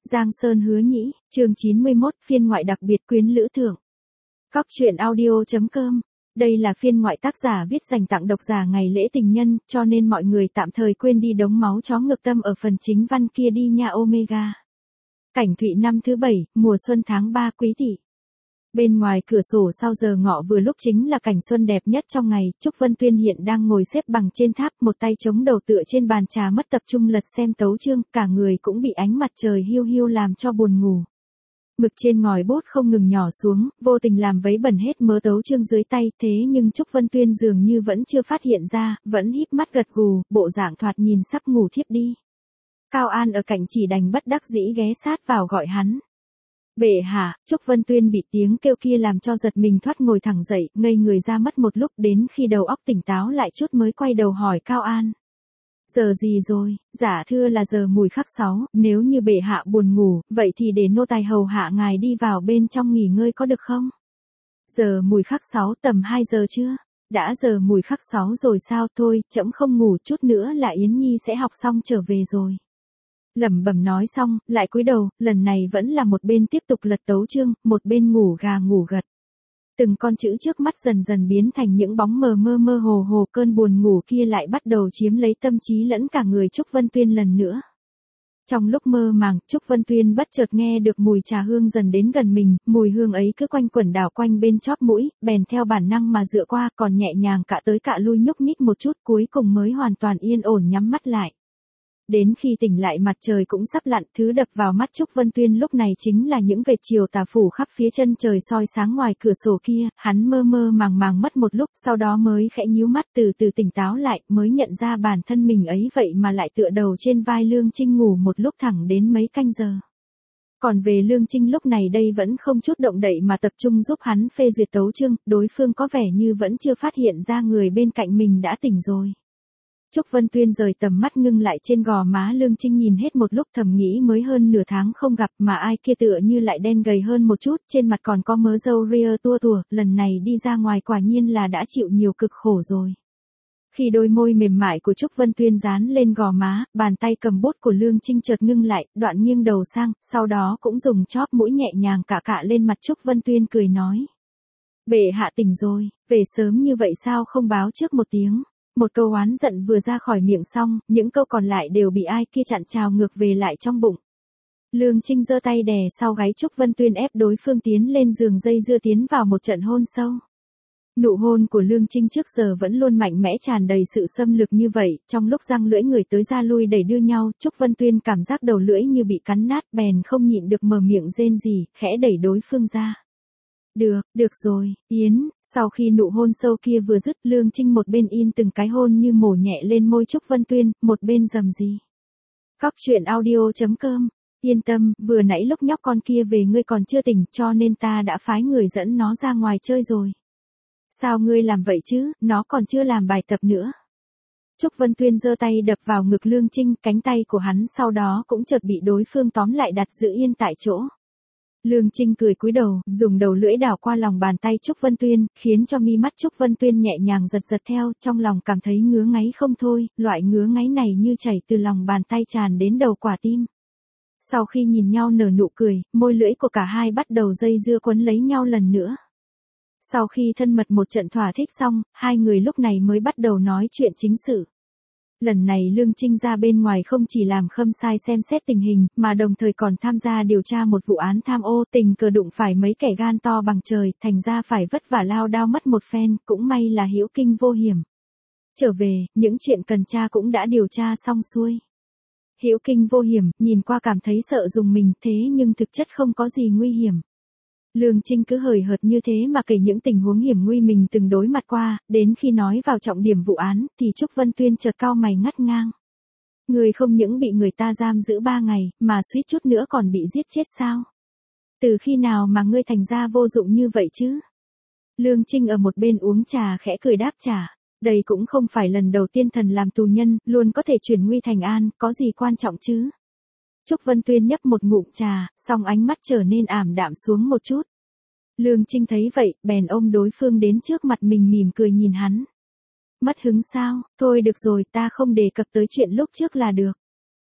Giang Sơn Hứa Nhĩ, chương 91, phiên ngoại đặc biệt quyến lữ thưởng. Cóc truyện audio.com. Đây là phiên ngoại tác giả viết dành tặng độc giả ngày lễ tình nhân, cho nên mọi người tạm thời quên đi đống máu chó ngược tâm ở phần chính văn kia đi nha Omega. Cảnh Thụy năm thứ 7, mùa xuân tháng 3 Quý Tỵ. Bên ngoài cửa sổ sau giờ ngọ vừa lúc chính là cảnh xuân đẹp nhất trong ngày, Trúc Vân Tuyên hiện đang ngồi xếp bằng trên tháp, một tay chống đầu tựa trên bàn trà mất tập trung lật xem tấu chương, cả người cũng bị ánh mặt trời hiu hiu làm cho buồn ngủ. Mực trên ngòi bút không ngừng nhỏ xuống, vô tình làm vấy bẩn hết mớ tấu chương dưới tay, thế nhưng Trúc Vân Tuyên dường như vẫn chưa phát hiện ra, vẫn híp mắt gật gù, bộ dạng thoạt nhìn sắp ngủ thiếp đi. Cao An ở cạnh chỉ đành bất đắc dĩ ghé sát vào gọi hắn. Bệ hạ, Trúc Vân Tuyên bị tiếng kêu kia làm cho giật mình thoát ngồi thẳng dậy, ngây người ra mất một lúc, đến khi đầu óc tỉnh táo lại chút mới quay đầu hỏi Cao An. Giờ gì rồi? Dạ thưa là giờ mùi khắc 6, nếu như bệ hạ buồn ngủ, vậy thì để nô tài hầu hạ ngài đi vào bên trong nghỉ ngơi có được không? Giờ mùi khắc 6 tầm 2 giờ chưa? Đã giờ mùi khắc 6 rồi sao? Thôi, trẫm không ngủ, chút nữa là Yến Nhi sẽ học xong trở về rồi. Lẩm bẩm nói xong, lại cúi đầu, lần này vẫn là một bên tiếp tục lật tấu chương, một bên ngủ gà ngủ gật. Từng con chữ trước mắt dần dần biến thành những bóng mơ hồ, cơn buồn ngủ kia lại bắt đầu chiếm lấy tâm trí lẫn cả người Trúc Vân Tuyên lần nữa. Trong lúc mơ màng, Trúc Vân Tuyên bất chợt nghe được mùi trà hương dần đến gần mình, mùi hương ấy cứ quanh quẩn đảo quanh bên chóp mũi, bèn theo bản năng mà dựa qua, còn nhẹ nhàng cạ tới cạ lui nhúc nhích một chút, cuối cùng mới hoàn toàn yên ổn nhắm mắt lại. Đến khi tỉnh lại mặt trời cũng sắp lặn, thứ đập vào mắt Trúc Vân Tuyên lúc này chính là những vệt chiều tà phủ khắp phía chân trời soi sáng ngoài cửa sổ kia, hắn mơ màng mất một lúc, sau đó mới khẽ nhíu mắt từ từ tỉnh táo lại, mới nhận ra bản thân mình ấy vậy mà lại tựa đầu trên vai Lương Trinh ngủ một lúc thẳng đến mấy canh giờ. Còn về Lương Trinh lúc này đây vẫn không chút động đậy mà tập trung giúp hắn phê duyệt tấu chương, đối phương có vẻ như vẫn chưa phát hiện ra người bên cạnh mình đã tỉnh rồi. Trúc Vân Tuyên rời tầm mắt ngưng lại trên gò má Lương Trinh nhìn hết một lúc thầm nghĩ mới hơn nửa tháng không gặp mà ai kia tựa như lại đen gầy hơn một chút, trên mặt còn có mớ râu ria tua tủa, lần này đi ra ngoài quả nhiên là đã chịu nhiều cực khổ rồi. Khi đôi môi mềm mại của Trúc Vân Tuyên dán lên gò má, bàn tay cầm bút của Lương Trinh chợt ngưng lại, đoạn nghiêng đầu sang, sau đó cũng dùng chóp mũi nhẹ nhàng cạ lên mặt Trúc Vân Tuyên cười nói. Bệ hạ tỉnh rồi, về sớm như vậy sao không báo trước một tiếng. Một câu oán giận vừa ra khỏi miệng xong, những câu còn lại đều bị ai kia chặn trào ngược về lại trong bụng. Lương Trinh giơ tay đè sau gáy Trúc Vân Tuyên ép đối phương tiến lên giường dây dưa tiến vào một trận hôn sâu. Nụ hôn của Lương Trinh trước giờ vẫn luôn mạnh mẽ tràn đầy sự xâm lược như vậy, trong lúc răng lưỡi người tới ra lui đẩy đưa nhau, Trúc Vân Tuyên cảm giác đầu lưỡi như bị cắn nát, bèn không nhịn được mở miệng rên rỉ, khẽ đẩy đối phương ra. Được rồi, Yến, sau khi nụ hôn sâu kia vừa dứt, Lương Trinh một bên in từng cái hôn như mổ nhẹ lên môi Trúc Vân Tuyên, một bên rầm rì. Cóc truyện audio.com, yên tâm, vừa nãy lúc nhóc con kia về ngươi còn chưa tỉnh, cho nên ta đã phái người dẫn nó ra ngoài chơi rồi. Sao ngươi làm vậy chứ, nó còn chưa làm bài tập nữa. Trúc Vân Tuyên giơ tay đập vào ngực Lương Trinh, cánh tay của hắn sau đó cũng chợt bị đối phương tóm lại đặt giữ yên tại chỗ. Lương Trinh cười cúi đầu, dùng đầu lưỡi đảo qua lòng bàn tay Trúc Vân Tuyên, khiến cho mi mắt Trúc Vân Tuyên nhẹ nhàng giật theo, trong lòng cảm thấy ngứa ngáy không thôi, loại ngứa ngáy này như chảy từ lòng bàn tay tràn đến đầu quả tim. Sau khi nhìn nhau nở nụ cười, môi lưỡi của cả hai bắt đầu dây dưa quấn lấy nhau lần nữa. Sau khi thân mật một trận thỏa thích xong, hai người lúc này mới bắt đầu nói chuyện chính sự. Lần này Lương Trinh ra bên ngoài không chỉ làm khâm sai xem xét tình hình, mà đồng thời còn tham gia điều tra một vụ án tham ô, tình cờ đụng phải mấy kẻ gan to bằng trời, thành ra phải vất vả lao đao mất một phen, cũng may là hữu kinh vô hiểm. Trở về, những chuyện cần tra cũng đã điều tra xong xuôi. Hữu kinh vô hiểm, nhìn qua cảm thấy sợ dùng mình, thế nhưng thực chất không có gì nguy hiểm. Lương Trinh cứ hời hợt như thế mà kể những tình huống hiểm nguy mình từng đối mặt qua, đến khi nói vào trọng điểm vụ án, thì Trúc Vân Tuyên chợt cau mày ngắt ngang. Người không những bị người ta giam giữ 3 ngày, mà suýt chút nữa còn bị giết chết sao? Từ khi nào mà ngươi thành ra vô dụng như vậy chứ? Lương Trinh ở một bên uống trà khẽ cười đáp trả. Đây cũng không phải lần đầu tiên thần làm tù nhân, luôn có thể chuyển nguy thành an, có gì quan trọng chứ? Trúc Vân Tuyên nhấp một ngụm trà, xong ánh mắt trở nên ảm đạm xuống một chút. Lương Trinh thấy vậy, bèn ôm đối phương đến trước mặt mình mỉm cười nhìn hắn. Mất hứng sao, thôi được rồi, ta không đề cập tới chuyện lúc trước là được.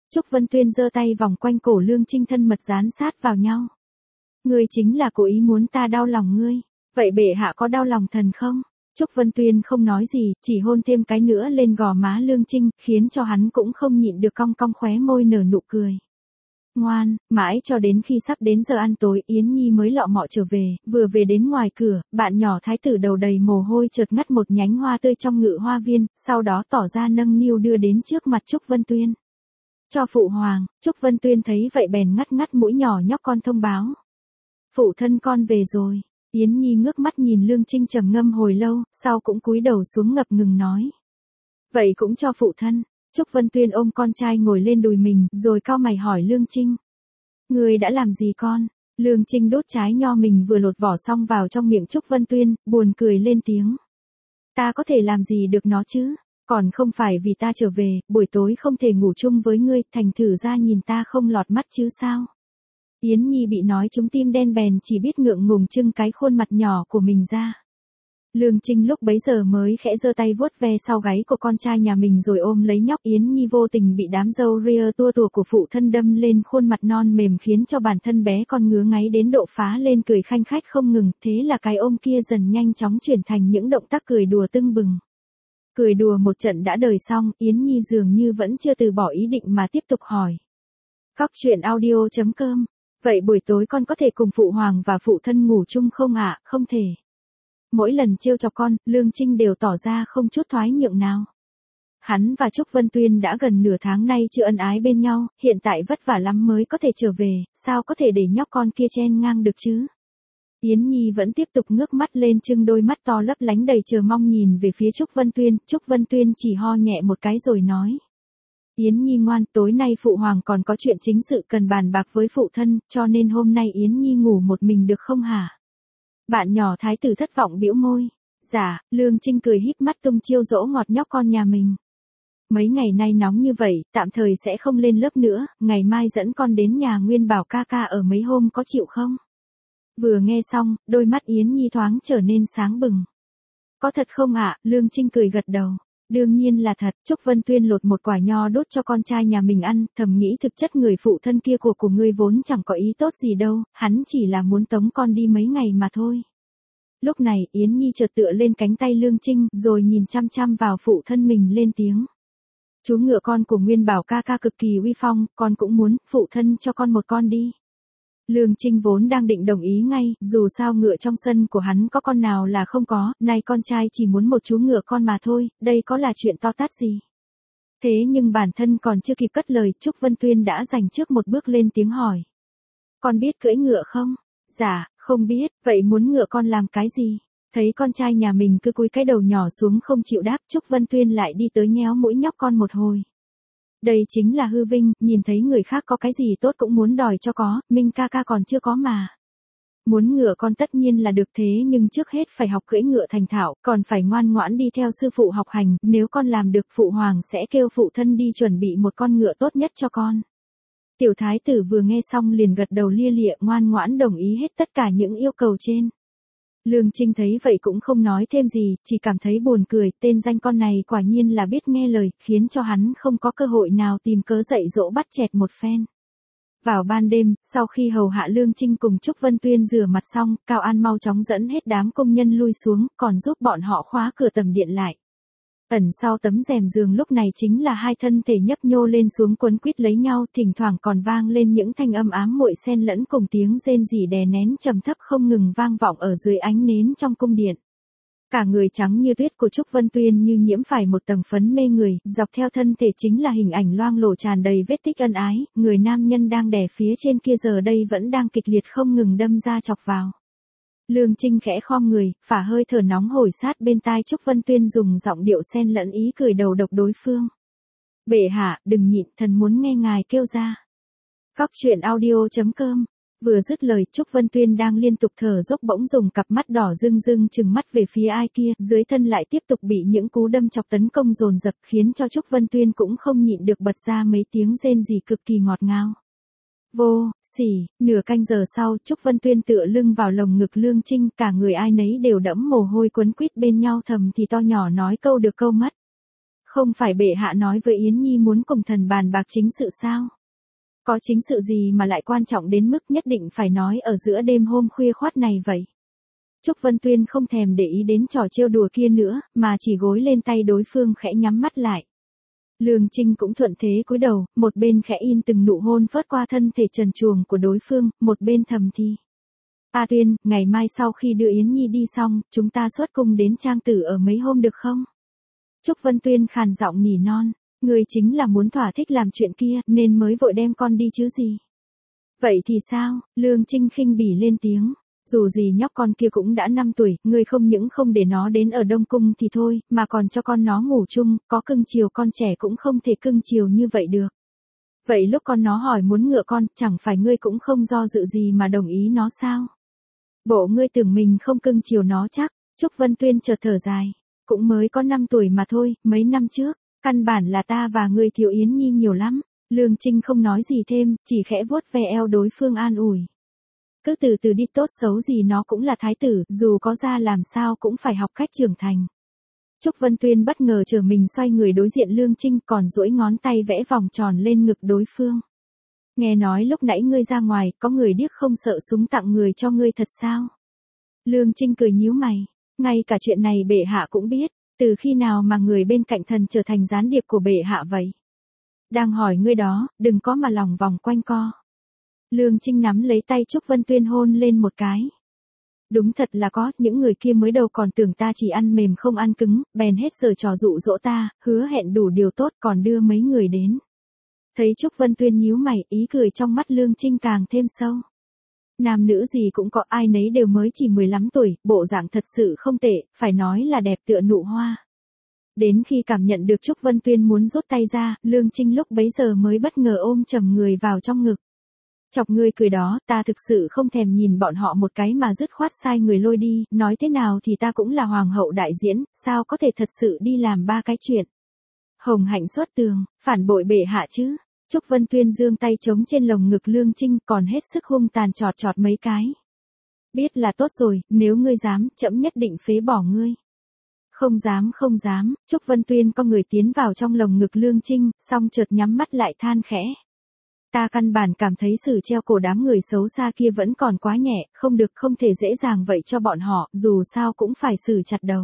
Trúc Vân Tuyên giơ tay vòng quanh cổ Lương Trinh thân mật dán sát vào nhau. Ngươi chính là cố ý muốn ta đau lòng ngươi. Vậy bệ hạ có đau lòng thần không? Trúc Vân Tuyên không nói gì, chỉ hôn thêm cái nữa lên gò má Lương Trinh, khiến cho hắn cũng không nhịn được cong cong khóe môi nở nụ cười. Ngoan, mãi cho đến khi sắp đến giờ ăn tối Yến Nhi mới lọ mọ trở về, vừa về đến ngoài cửa, bạn nhỏ thái tử đầu đầy mồ hôi chợt ngắt một nhánh hoa tươi trong ngự hoa viên, sau đó tỏ ra nâng niu đưa đến trước mặt Trúc Vân Tuyên. Cho phụ hoàng. Trúc Vân Tuyên thấy vậy bèn ngắt ngắt mũi nhỏ nhóc con thông báo. Phụ thân con về rồi. Yến Nhi ngước mắt nhìn Lương Trinh trầm ngâm hồi lâu, sau cũng cúi đầu xuống ngập ngừng nói. Vậy cũng cho phụ thân. Trúc Vân Tuyên ôm con trai ngồi lên đùi mình, rồi cau mày hỏi Lương Trinh. Ngươi đã làm gì con? Lương Trinh đốt trái nho mình vừa lột vỏ xong vào trong miệng Trúc Vân Tuyên, buồn cười lên tiếng. Ta có thể làm gì được nó chứ? Còn không phải vì ta trở về, buổi tối không thể ngủ chung với ngươi, thành thử ra nhìn ta không lọt mắt chứ sao? Yến Nhi bị nói trúng tim đen bèn chỉ biết ngượng ngùng trưng cái khuôn mặt nhỏ của mình ra. Lương Trinh lúc bấy giờ mới khẽ giơ tay vuốt ve sau gáy của con trai nhà mình rồi ôm lấy nhóc. Yến Nhi vô tình bị đám râu ria tua tủa của phụ thân đâm lên khuôn mặt non mềm khiến cho bản thân bé con ngứa ngáy đến độ phá lên cười khanh khách không ngừng, thế là cái ôm kia dần nhanh chóng chuyển thành những động tác cười đùa tưng bừng. Cười đùa một trận đã đời xong, Yến Nhi dường như vẫn chưa từ bỏ ý định mà tiếp tục hỏi. Cóc truyện audio.com. Vậy buổi tối con có thể cùng phụ hoàng và phụ thân ngủ chung không ạ? Không thể. Mỗi lần trêu chọc con, Lương Trinh đều tỏ ra không chút thoái nhượng nào. Hắn và Trúc Vân Tuyên đã gần nửa tháng nay chưa ân ái bên nhau, hiện tại vất vả lắm mới có thể trở về, sao có thể để nhóc con kia chen ngang được chứ? Yến Nhi vẫn tiếp tục ngước mắt lên trưng đôi mắt to lấp lánh đầy chờ mong nhìn về phía Trúc Vân Tuyên. Trúc Vân Tuyên chỉ ho nhẹ một cái rồi nói. Yến Nhi ngoan, tối nay phụ hoàng còn có chuyện chính sự cần bàn bạc với phụ thân, cho nên hôm nay Yến Nhi ngủ một mình được không hả? Bạn nhỏ thái tử thất vọng bĩu môi. Dạ, Lương Trinh cười híp mắt tung chiêu dỗ ngọt nhóc con nhà mình. Mấy ngày nay nóng như vậy, tạm thời sẽ không lên lớp nữa, ngày mai dẫn con đến nhà Nguyên Bảo ca ca ở mấy hôm có chịu không? Vừa nghe xong, đôi mắt Yến Nhi thoáng trở nên sáng bừng. Có thật không ạ? Lương Trinh cười gật đầu. Đương nhiên là thật. Trúc Vân Tuyên lột một quả nho đốt cho con trai nhà mình ăn, thầm nghĩ thực chất người phụ thân kia của ngươi vốn chẳng có ý tốt gì đâu, hắn chỉ là muốn tống con đi mấy ngày mà thôi. Lúc này Yến Nhi chợt tựa lên cánh tay Lương Trinh, rồi nhìn chăm chăm vào phụ thân mình lên tiếng. Chú ngựa con của Nguyên Bảo ca ca cực kỳ uy phong, con cũng muốn, phụ thân cho con một con đi. Lương Trinh vốn đang định đồng ý ngay, dù sao ngựa trong sân của hắn có con nào là không có, nay con trai chỉ muốn một chú ngựa con mà thôi, đây có là chuyện to tát gì. Thế nhưng bản thân còn chưa kịp cất lời, Trúc Vân Tuyên đã giành trước một bước lên tiếng hỏi. Con biết cưỡi ngựa không? Dạ, không biết, vậy muốn ngựa con làm cái gì? Thấy con trai nhà mình cứ cúi cái đầu nhỏ xuống không chịu đáp, Trúc Vân Tuyên lại đi tới nhéo mũi nhóc con một hồi. Đây chính là hư vinh, nhìn thấy người khác có cái gì tốt cũng muốn đòi cho có, Minh ca ca còn chưa có mà. Muốn ngựa con tất nhiên là được thế nhưng trước hết phải học cưỡi ngựa thành thạo, còn phải ngoan ngoãn đi theo sư phụ học hành, nếu con làm được phụ hoàng sẽ kêu phụ thân đi chuẩn bị một con ngựa tốt nhất cho con. Tiểu thái tử vừa nghe xong liền gật đầu lia lịa ngoan ngoãn đồng ý hết tất cả những yêu cầu trên. Lương Trinh thấy vậy cũng không nói thêm gì, chỉ cảm thấy buồn cười, tên danh con này quả nhiên là biết nghe lời, khiến cho hắn không có cơ hội nào tìm cớ dạy dỗ bắt chẹt một phen. Vào ban đêm, sau khi hầu hạ Lương Trinh cùng Trúc Vân Tuyên rửa mặt xong, Cao An mau chóng dẫn hết đám công nhân lui xuống, còn giúp bọn họ khóa cửa tầm điện lại. Ẩn sau tấm rèm giường lúc này chính là hai thân thể nhấp nhô lên xuống quấn quýt lấy nhau, thỉnh thoảng còn vang lên những thanh âm ám muội xen lẫn cùng tiếng rên rỉ đè nén trầm thấp không ngừng vang vọng ở dưới ánh nến trong cung điện. Cả người trắng như tuyết của Trúc Vân Tuyên như nhiễm phải một tầng phấn mê người, dọc theo thân thể chính là hình ảnh loang lổ tràn đầy vết tích ân ái, người nam nhân đang đè phía trên kia giờ đây vẫn đang kịch liệt không ngừng đâm ra chọc vào. Lương Trinh khẽ khom người, phả hơi thở nóng hổi sát bên tai Trúc Vân Tuyên dùng giọng điệu xen lẫn ý cười đầu độc đối phương. Bệ hạ, đừng nhịn, thần muốn nghe ngài kêu ra. Cóc truyện audio.com. Vừa dứt lời, Trúc Vân Tuyên đang liên tục thở dốc bỗng dùng cặp mắt đỏ rưng rưng trừng mắt về phía ai kia, dưới thân lại tiếp tục bị những cú đâm chọc tấn công dồn dập khiến cho Trúc Vân Tuyên cũng không nhịn được bật ra mấy tiếng rên rỉ cực kỳ ngọt ngào. Vô, xỉ, nửa canh giờ sau, Trúc Vân Tuyên tựa lưng vào lồng ngực Lương Trinh, cả người ai nấy đều đẫm mồ hôi quấn quýt bên nhau thầm thì to nhỏ nói câu được câu mất. Không phải bệ hạ nói với Yến Nhi muốn cùng thần bàn bạc chính sự sao? Có chính sự gì mà lại quan trọng đến mức nhất định phải nói ở giữa đêm hôm khuya khoắt này vậy? Trúc Vân Tuyên không thèm để ý đến trò trêu đùa kia nữa, mà chỉ gối lên tay đối phương khẽ nhắm mắt lại. Lương Trinh cũng thuận thế cúi đầu, một bên khẽ in từng nụ hôn phớt qua thân thể trần truồng của đối phương, một bên thầm thì. A Tuyên, ngày mai sau khi đưa Yến Nhi đi xong, chúng ta xuất cung đến Trang Tử ở mấy hôm được không? Trúc Vân Tuyên khàn giọng nỉ non, người chính là muốn thỏa thích làm chuyện kia, nên mới vội đem con đi chứ gì. Vậy thì sao? Lương Trinh khinh bỉ lên tiếng. Dù gì nhóc con kia cũng đã 5 tuổi, ngươi không những không để nó đến ở Đông Cung thì thôi, mà còn cho con nó ngủ chung, có cưng chiều con trẻ cũng không thể cưng chiều như vậy được. Vậy lúc con nó hỏi muốn ngựa con, chẳng phải ngươi cũng không do dự gì mà đồng ý nó sao? Bộ ngươi tưởng mình không cưng chiều nó chắc? Trúc Vân Tuyên chợt thở dài. Cũng mới có 5 tuổi mà thôi, mấy năm trước, căn bản là ta và ngươi thiếu Yến Nhi nhiều lắm. Lương Trinh không nói gì thêm, chỉ khẽ vuốt ve eo đối phương an ủi. Cứ từ từ đi, tốt xấu gì nó cũng là thái tử, dù có ra làm sao cũng phải học cách trưởng thành. Trúc Vân Tuyên bất ngờ trở mình xoay người đối diện Lương Trinh, còn duỗi ngón tay vẽ vòng tròn lên ngực đối phương. Nghe nói lúc nãy ngươi ra ngoài, có người điếc không sợ súng tặng người cho ngươi thật sao? Lương Trinh cười nhíu mày, ngay cả chuyện này bệ hạ cũng biết, từ khi nào mà người bên cạnh thần trở thành gián điệp của bệ hạ vậy? Đang hỏi ngươi đó, đừng có mà lòng vòng quanh co. Lương Trinh nắm lấy tay Trúc Vân Tuyên hôn lên một cái. Đúng thật là có, những người kia mới đầu còn tưởng ta chỉ ăn mềm không ăn cứng, bèn hết giờ trò dụ dỗ ta, hứa hẹn đủ điều tốt còn đưa mấy người đến. Thấy Trúc Vân Tuyên nhíu mày, ý cười trong mắt Lương Trinh càng thêm sâu. Nam nữ gì cũng có, ai nấy đều mới chỉ 15 tuổi, bộ dạng thật sự không tệ, phải nói là đẹp tựa nụ hoa. Đến khi cảm nhận được Trúc Vân Tuyên muốn rút tay ra, Lương Trinh lúc bấy giờ mới bất ngờ ôm chầm người vào trong ngực. Chọc ngươi cười đó, ta thực sự không thèm nhìn bọn họ một cái mà dứt khoát sai người lôi đi, nói thế nào thì ta cũng là hoàng hậu đại diễn, sao có thể thật sự đi làm ba cái chuyện. Hồng hạnh xuất tường, phản bội bệ hạ chứ. Trúc Vân Tuyên giương tay trống trên lồng ngực Lương Trinh, còn hết sức hung tàn chọt chọt mấy cái. Biết là tốt rồi, nếu ngươi dám, trẫm nhất định phế bỏ ngươi. Không dám không dám, Trúc Vân Tuyên con người tiến vào trong lồng ngực Lương Trinh, xong chợt nhắm mắt lại than khẽ. Ta căn bản cảm thấy sự treo cổ đám người xấu xa kia vẫn còn quá nhẹ, không được, không thể dễ dàng vậy cho bọn họ, dù sao cũng phải xử chặt đầu.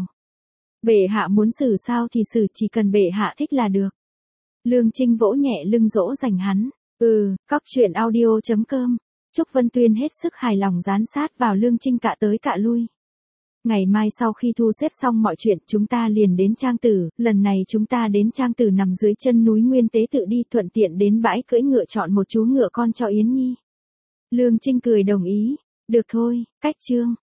Bệ hạ muốn xử sao thì xử, chỉ cần bệ hạ thích là được. Lương Trinh vỗ nhẹ lưng dỗ dành hắn. Cóc truyện audio.com. Trúc Vân Tuyên hết sức hài lòng dán sát vào Lương Trinh cạ tới cạ lui. Ngày mai sau khi thu xếp xong mọi chuyện, chúng ta liền đến Trang Tử, lần này chúng ta đến Trang Tử nằm dưới chân núi Nguyên Tế Tự đi, thuận tiện đến bãi cưỡi ngựa chọn một chú ngựa con cho Yến Nhi. Lương Trinh cười đồng ý. Được thôi, cách chương.